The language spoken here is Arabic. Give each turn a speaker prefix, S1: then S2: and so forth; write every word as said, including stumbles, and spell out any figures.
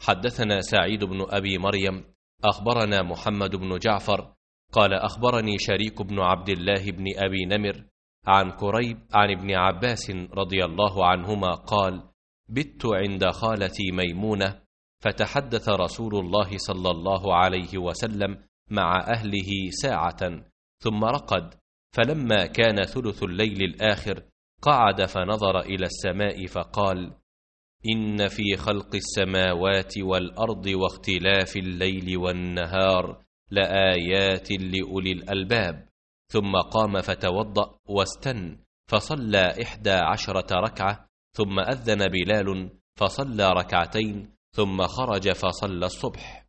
S1: حدثنا سعيد بن أبي مريم أخبرنا محمد بن جعفر قال أخبرني شريك بن عبد الله بن أبي نمر عن كريب عن ابن عباس رضي الله عنهما قال: بت عند خالتي ميمونة، فتحدث رسول الله صلى الله عليه وسلم مع أهله ساعة ثم رقد، فلما كان ثلث الليل الآخر قعد فنظر إلى السماء فقال: إن في خلق السماوات والأرض واختلاف الليل والنهار لآيات لأولي الألباب. ثم قام فتوضأ واستن فصلى إحدى عشرة ركعة، ثم أذن بلال فصلى ركعتين، ثم خرج فصلى الصبح.